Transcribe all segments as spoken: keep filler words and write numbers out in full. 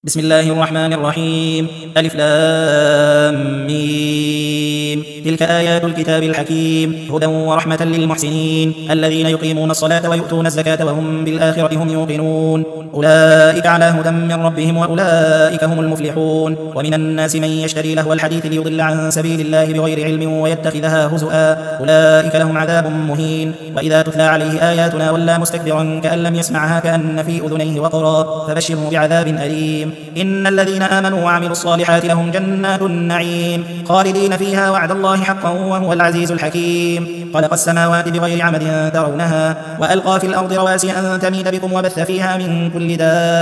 بسم الله الرحمن الرحيم. ألف لام ميم. تلك آيات الكتاب الحكيم هدى ورحمة للمحسنين الذين يقيمون الصلاة ويؤتون الزكاة وهم بالآخرة هم يوقنون أولئك على هدى من ربهم وأولئك هم المفلحون. ومن الناس من يشتري لهو الحديث ليضل عن سبيل الله بغير علم ويتخذها هزؤا أولئك لهم عذاب مهين. وإذا تتلى عليه آياتنا ولى مستكبرا كأن لم يسمعها كأن في أذنيه وقرا فبشره بعذاب أليم. إن الذين آمنوا وعملوا الصالحات لهم جنات النعيم خالدين فيها وعد الله حقا وهو العزيز الحكيم. خلق السماوات بغير عمد ترونها وألقى في الأرض رواسي أن تميد بكم وبث فيها من كل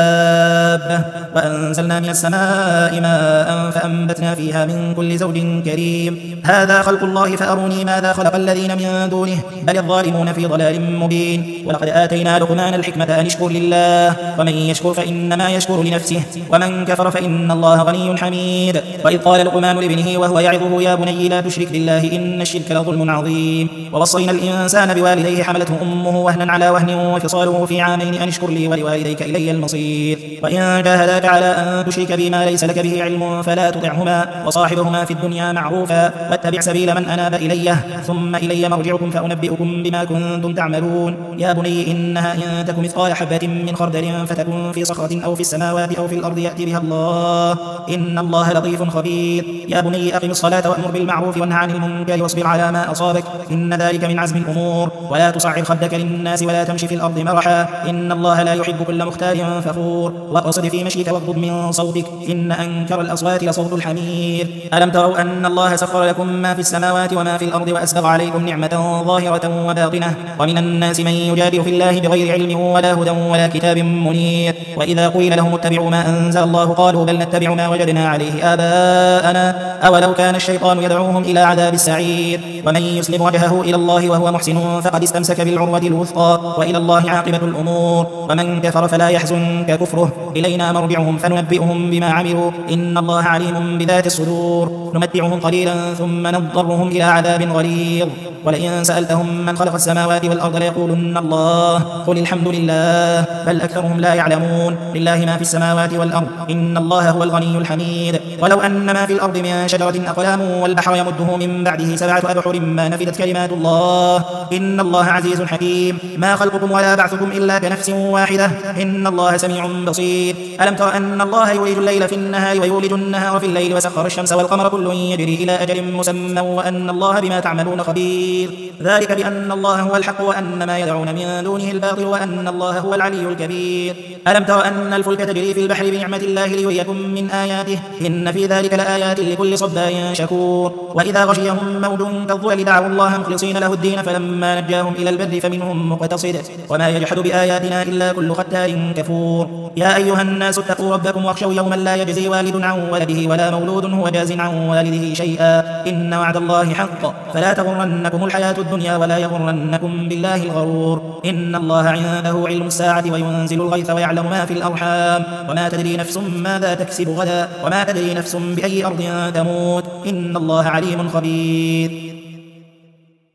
دابة وأنزلنا من السماء ماء فأنبتنا فيها من كل زوج كريم. هذا خلق الله فأروني ماذا خلق الذين من دونه بل الظالمون في ضلال مبين. ولقد آتينا لقمان الحكمة أن اشكر لله ومن يشكر فإنما يشكر لنفسه ومن كفر فإن الله غني حميد. وإذ قال لقمان لابنه وهو يعظه يا بني لا تشرك بالله إن الشرك لظلم عظيم. ووصينا الإنسان بوالديه حملته أمه وهنا على وهن وفصاله في عامين أن اشكر لي ولوالديك إلي المصير. وإن جاهداك على أن تشرك بما ليس لك به علم فلا تطعهما وصاحبهما في الدنيا معروفا واتبع سبيل من أناب إلي ثم إلي مرجعكم فأنبئكم بما كنتم تعملون. يا بني إنها إن تك مثقال حبة من خردل فتكن في صخرة أو في السماوات أو في الأرض يأتي بها الله إن الله لطيف خبير. يا بني أقم الصلاة وأمر بالمعروف وانه عن المنكر واصبر على ما أصابك إن ذلك من عزم الأمور. ولا تصعر خدك للناس ولا تمشي في الأرض مرحا إن الله لا يحب كل مختال فخور. واقصد في مشيك واغضض من صوتك إن أنكر الأصوات لصوت الحمير. ألم تروا أن الله سخر لكم ما في السماوات وما في الأرض وأسبغ عليكم نعمة ظاهرة وباطنة ومن الناس من يجادل في الله بغير علم ولا هدى ولا كتاب منير. وإذا قيل لهم اتبعوا ما أنزل الله قالوا بل نتبع ما وجدنا عليه آباءنا أولو كان الشيطان يدعوهم إلى عذاب السعير. ومن يسلم وجهه إلى الله وهو محسن فقد استمسك بالعروة الوثقى وإلى الله عاقبة الأمور. ومن كفر فلا يحزنك كفره إلينا مرجعهم فننبئهم بما عملوا إن الله عليم بذات الصدور. نمتعهم قليلا ثم نضطرهم إلى عذاب غليظ. ولئن سألتهم من خلق السماوات والأرض ليقولن الله قل الحمد لله بل أكثرهم لا يعلمون. لله ما في السماوات والأرض إن الله هو الغني الحميد. ولو أن ما في الأرض من شجرة أقلام والبحر يمده من بعده سبعة أبحر ما نفدت كلمات الله إن الله عزيز حكيم. ما خلقكم ولا بعثكم إلا كنفس واحدة إن الله سميع بصير. ألم تر أن الله يولج الليل في النهار ويولج النهار في الليل وسخر الشمس والقمر كل يجري إلى أجل مسمى وأن الله بما تعملون خبير. ذلك بأن الله هو الحق وأن ما يدعون من دونه الباطل وأن الله هو العلي الكبير. ألم تر أن الفلك تجري في البحر بنعمة الله ليريكم من آياته إن في ذلك لآيات لكل صبار شكور. وإذا غشيهم موج كالظلل دعوا الله مخلصين له الدين فلما نجاهم إلى البر فمنهم مقتصد وما يجحد بآياتنا إلا كل ختار كفور. يا أيها الناس اتقوا ربكم واخشوا يوما لا يجزي والد عن ولده ولا مولود هو جاز عن والده شيئا إن وعد الله حق فلا تغرنكم الحياة الدنيا ولا يغرنكم بالله الغرور. إن الله عنده علم الساعة وينزل الغيث ويعلم ما في الأرحام وما تدري نفس ماذا تكسب غدا وما تدري نفس بأي أرض تموت إن الله عليم خبير.